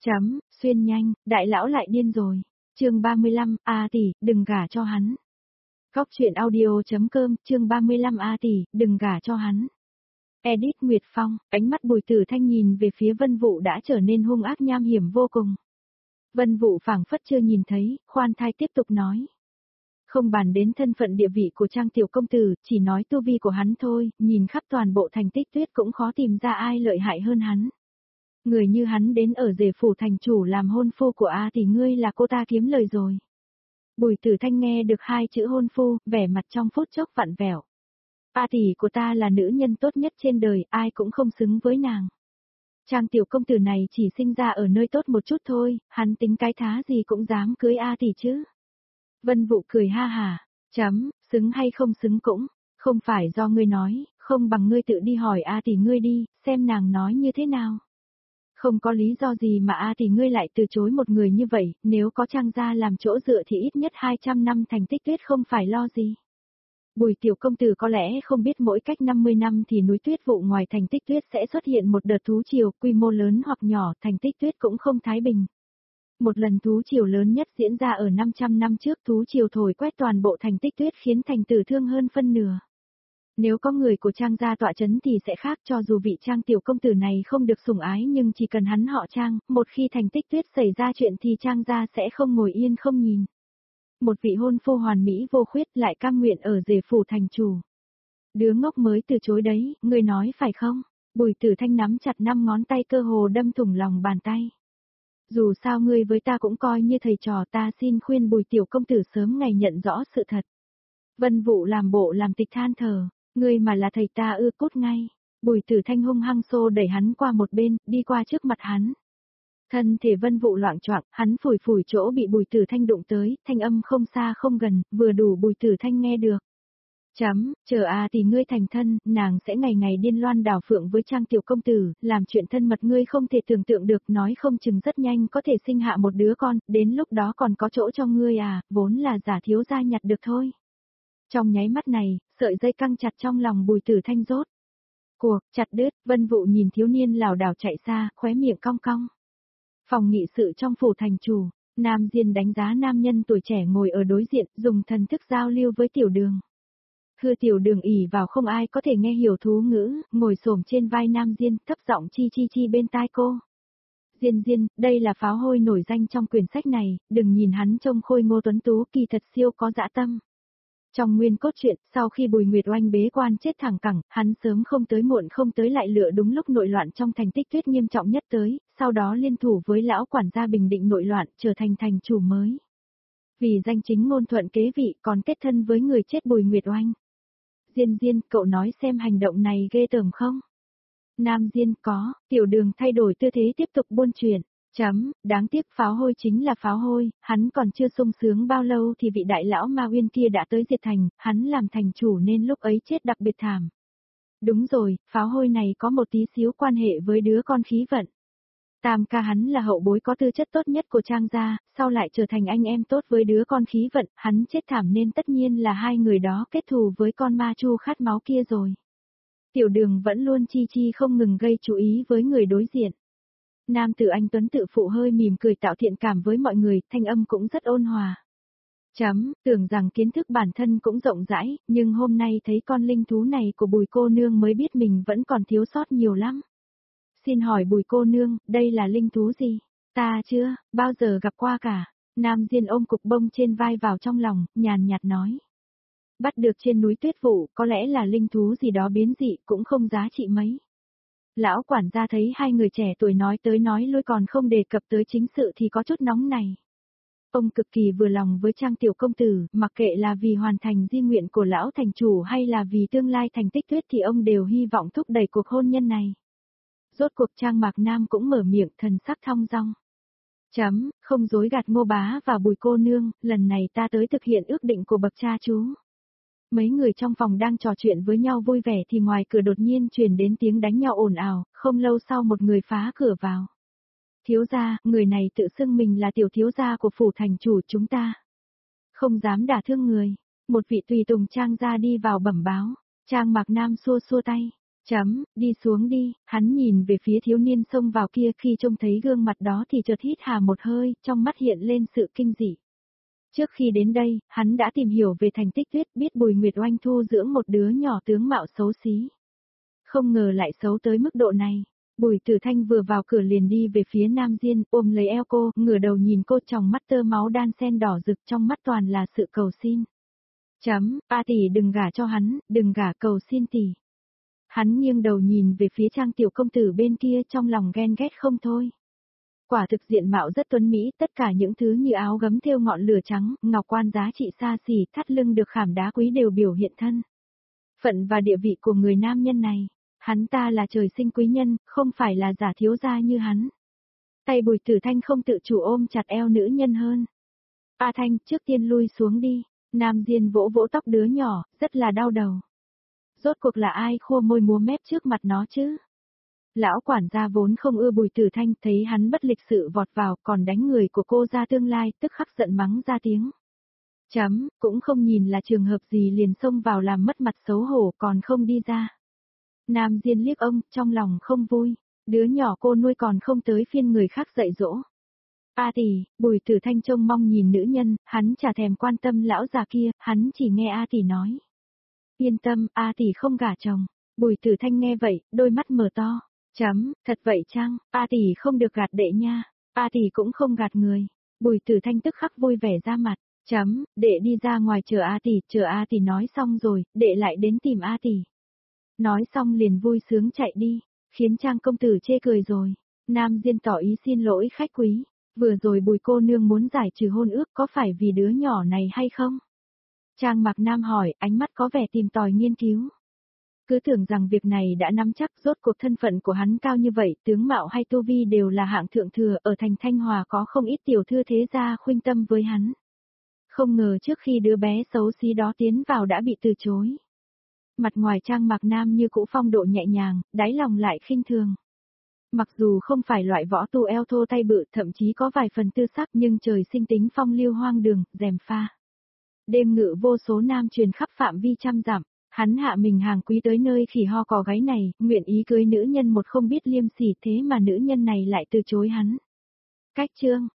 Xuyên nhanh, đại lão lại điên rồi. Chương 35, A tỷ, đừng gả cho hắn. Góc truyện audio.com, chương 35 A tỷ, đừng gả cho hắn. Edit Nguyệt Phong, ánh mắt Bùi Tử Thanh nhìn về phía Vân Vũ đã trở nên hung ác nham hiểm vô cùng. Vân Vũ phảng phất chưa nhìn thấy, khoan thai tiếp tục nói. Không bàn đến thân phận địa vị của Trang tiểu công tử, chỉ nói tu vi của hắn thôi, nhìn khắp toàn bộ thành Tích Tuyết cũng khó tìm ra ai lợi hại hơn hắn. Người như hắn đến ở rể phủ thành chủ làm hôn phu của A thì ngươi là cô ta kiếm lời rồi. Bùi Tử Thanh nghe được hai chữ hôn phu, vẻ mặt trong phút chốc vặn vẹo. A tỷ của ta là nữ nhân tốt nhất trên đời, ai cũng không xứng với nàng. Trang tiểu công tử này chỉ sinh ra ở nơi tốt một chút thôi, hắn tính cái thá gì cũng dám cưới A tỷ chứ. Vân Vũ cười ha hà, xứng hay không xứng cũng, không phải do ngươi nói, không bằng ngươi tự đi hỏi A tỷ ngươi đi, xem nàng nói như thế nào. Không có lý do gì mà A tỷ ngươi lại từ chối một người như vậy, nếu có Trang gia làm chỗ dựa thì ít nhất 200 năm thành Tích Tuyết không phải lo gì. Bùi tiểu công tử có lẽ không biết mỗi cách 50 năm thì núi tuyết vụ ngoài thành Tích Tuyết sẽ xuất hiện một đợt thú triều, quy mô lớn hoặc nhỏ, thành Tích Tuyết cũng không thái bình. Một lần thú triều lớn nhất diễn ra ở 500 năm trước, thú triều thổi quét toàn bộ thành Tích Tuyết khiến thành tử thương hơn phân nửa. Nếu có người của Trang gia tọa chấn thì sẽ khác, cho dù vị Trang tiểu công tử này không được sủng ái nhưng chỉ cần hắn họ Trang, một khi thành Tích Tuyết xảy ra chuyện thì Trang gia sẽ không ngồi yên không nhìn. Một vị hôn phu hoàn mỹ vô khuyết lại cam nguyện ở rể phủ thành chủ. Đứa ngốc mới từ chối đấy, ngươi nói phải không? Bùi Tử Thanh nắm chặt 5 ngón tay cơ hồ đâm thủng lòng bàn tay. Dù sao ngươi với ta cũng coi như thầy trò, ta xin khuyên Bùi tiểu công tử sớm ngày nhận rõ sự thật. Vân Vũ làm bộ làm tịch than thở, ngươi mà là thầy ta cút ngay. Bùi Tử Thanh hung hăng xô đẩy hắn qua một bên, đi qua trước mặt hắn. Thân thể Vân Vũ loạng choạng, hắn phủi phủi chỗ bị Bùi Tử Thanh đụng tới, thanh âm không xa không gần, vừa đủ Bùi Tử Thanh nghe được. Chờ A tỷ ngươi thành thân, nàng sẽ ngày ngày điên loan đảo phượng với Trang tiểu công tử, làm chuyện thân mật ngươi không thể tưởng tượng được, nói không chừng rất nhanh có thể sinh hạ một đứa con, đến lúc đó còn có chỗ cho ngươi à, vốn là giả thiếu gia nhặt được thôi. Trong nháy mắt này, sợi dây căng chặt trong lòng Bùi Tử Thanh rốt. Cuộc, chặt đứt, Vân Vũ nhìn thiếu niên lảo đảo chạy xa, khóe miệng cong cong. Phòng nghị sự trong phủ thành chủ, Nam Diên đánh giá nam nhân tuổi trẻ ngồi ở đối diện, dùng thần thức giao lưu với Tiểu Đường. Thưa Tiểu Đường ỉ vào không ai có thể nghe hiểu thú ngữ, ngồi xổm trên vai Nam Diên, thấp giọng chi chi chi bên tai cô. Diên Diên, đây là pháo hôi nổi danh trong quyển sách này, đừng nhìn hắn trông khôi ngô tuấn tú, kỳ thật siêu có dã tâm. Trong nguyên cốt truyện, sau khi Bùi Nguyệt Oanh bế quan chết thẳng cẳng, hắn sớm không tới muộn không tới lại lựa đúng lúc nội loạn trong thành Tích Tuyết nghiêm trọng nhất tới, sau đó liên thủ với lão quản gia bình định nội loạn, trở thành thành chủ mới. Vì danh chính ngôn thuận kế vị, còn kết thân với người chết Bùi Nguyệt Oanh. Diên Diên, cậu nói xem hành động này ghê tởm không? Nam Diên, có. Tiểu Đường thay đổi tư thế tiếp tục buôn chuyện. Đáng tiếc pháo hôi chính là pháo hôi, hắn còn chưa sung sướng bao lâu thì vị đại lão Ma Uyên kia đã tới diệt thành, hắn làm thành chủ nên lúc ấy chết đặc biệt thảm. Đúng rồi, pháo hôi này có một tí xíu quan hệ với đứa con khí vận. Tam ca hắn là hậu bối có tư chất tốt nhất của Trang gia, sau lại trở thành anh em tốt với đứa con khí vận, hắn chết thảm nên tất nhiên là hai người đó kết thù với con ma chu khát máu kia rồi. Tiểu Đường vẫn luôn chi chi không ngừng gây chú ý với người đối diện. Nam tử anh tuấn tự phụ hơi mỉm cười tạo thiện cảm với mọi người, thanh âm cũng rất ôn hòa. Tưởng rằng kiến thức bản thân cũng rộng rãi, nhưng hôm nay thấy con linh thú này của Bùi cô nương mới biết mình vẫn còn thiếu sót nhiều lắm. Xin hỏi Bùi cô nương, đây là linh thú gì? Ta chưa, bao giờ gặp qua cả. Nam Diên ôm cục bông trên vai vào trong lòng, nhàn nhạt nói. Bắt được trên núi tuyết vụ, có lẽ là linh thú gì đó biến dị, cũng không giá trị mấy. Lão quản gia thấy hai người trẻ tuổi nói tới nói lui còn không đề cập tới chính sự thì có chút nóng này. Ông cực kỳ vừa lòng với Trang tiểu công tử, mặc kệ là vì hoàn thành di nguyện của lão thành chủ hay là vì tương lai thành Tích Tuyết thì ông đều hy vọng thúc đẩy cuộc hôn nhân này. Rốt cuộc Trang Mạc Nam cũng mở miệng thần sắc thong dong. Không dối gạt Ngô bá và Bùi cô nương, lần này ta tới thực hiện ước định của bậc cha chú. Mấy người trong phòng đang trò chuyện với nhau vui vẻ thì ngoài cửa đột nhiên truyền đến tiếng đánh nhau ồn ào, không lâu sau một người phá cửa vào. Thiếu gia, người này tự xưng mình là tiểu thiếu gia của phủ thành chủ chúng ta. Không dám đả thương người. Một vị tùy tùng Trang gia đi vào bẩm báo. Trang Mạc Nam xua xua tay. Đi xuống đi, hắn nhìn về phía thiếu niên xông vào kia khi trông thấy gương mặt đó thì chợt hít hà một hơi, trong mắt hiện lên sự kinh dị. Trước khi đến đây, hắn đã tìm hiểu về thành tích Tuyết, biết Bùi Nguyệt Oanh thu dưỡng một đứa nhỏ tướng mạo xấu xí. Không ngờ lại xấu tới mức độ này. Bùi Tử Thanh vừa vào cửa liền đi về phía Nam Diên, ôm lấy eo cô, ngửa đầu nhìn cô, trong mắt tơ máu đan sen đỏ rực, trong mắt toàn là sự cầu xin. A tỷ đừng gả cho hắn, đừng gả, cầu xin tỷ. Hắn nghiêng đầu nhìn về phía Trang tiểu công tử bên kia, trong lòng ghen ghét không thôi. Quả thực diện mạo rất tuấn mỹ, tất cả những thứ như áo gấm thêu ngọn lửa trắng, ngọc quan giá trị xa xỉ, thắt lưng được khảm đá quý đều biểu hiện thân phận và địa vị của người nam nhân này. Hắn ta là trời sinh quý nhân, không phải là giả thiếu gia như hắn. Tay Bùi Tử Thanh không tự chủ ôm chặt eo nữ nhân hơn. A Thanh, trước tiên lui xuống đi. Nam Diên vỗ vỗ tóc đứa nhỏ, rất là đau đầu. Rốt cuộc là ai khua môi múa mép trước mặt nó chứ? Lão quản gia vốn không ưa Bùi Tử Thanh, thấy hắn bất lịch sự vọt vào, còn đánh người của cô ra tương lai, tức khắc giận mắng ra tiếng. Cũng không nhìn là trường hợp gì liền xông vào làm mất mặt xấu hổ, còn không đi ra. Nam Diên liếc ông, trong lòng không vui, đứa nhỏ cô nuôi còn không tới phiên người khác dạy dỗ. A tỷ, Bùi Tử Thanh trông mong nhìn nữ nhân, hắn chả thèm quan tâm lão già kia, hắn chỉ nghe A tỷ nói. Yên tâm, A tỷ không gả chồng. Bùi Tử Thanh nghe vậy, đôi mắt mở to. Thật vậy chăng, A tỷ không được gạt đệ nha, A tỷ cũng không gạt người. Bùi Tử Thanh tức khắc vui vẻ ra mặt. Đệ đi ra ngoài chờ A tỷ nói xong rồi, đệ lại đến tìm A tỷ. Nói xong liền vui sướng chạy đi, khiến Trang công tử chê cười rồi. Nam Diên tỏ ý xin lỗi khách quý, vừa rồi Bùi cô nương muốn giải trừ hôn ước có phải vì đứa nhỏ này hay không? Trang Mạc Nam hỏi, ánh mắt có vẻ tìm tòi nghiên cứu. Cứ tưởng rằng việc này đã nắm chắc, rốt cuộc thân phận của hắn cao như vậy, tướng mạo hay tu vi đều là hạng thượng thừa, ở thành Thanh Hòa có không ít tiểu thư thế gia khuynh tâm với hắn. Không ngờ trước khi đứa bé xấu xí đó tiến vào đã bị từ chối. Mặt ngoài Trang Mạc Nam như cũ phong độ nhẹ nhàng, đáy lòng lại khinh thường. Mặc dù không phải loại võ tu eo thô tay bự, thậm chí có vài phần tư sắc, nhưng trời sinh tính phong lưu hoang đường, dèm pha. Đêm ngự vô số nam truyền khắp phạm vi trăm dặm, hắn hạ mình hàng quý tới nơi khỉ ho cò gáy này, nguyện ý cưới nữ nhân một không biết liêm sỉ, thế mà nữ nhân này lại từ chối hắn. Cách chương